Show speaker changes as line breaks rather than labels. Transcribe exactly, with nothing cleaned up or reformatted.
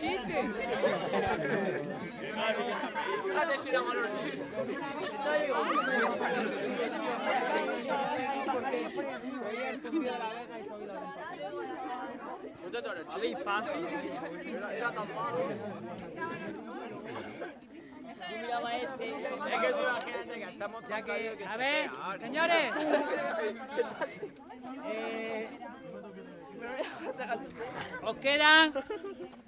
chiste. Adesso la mano il chiste.
A ver, señores. Eh, os quedan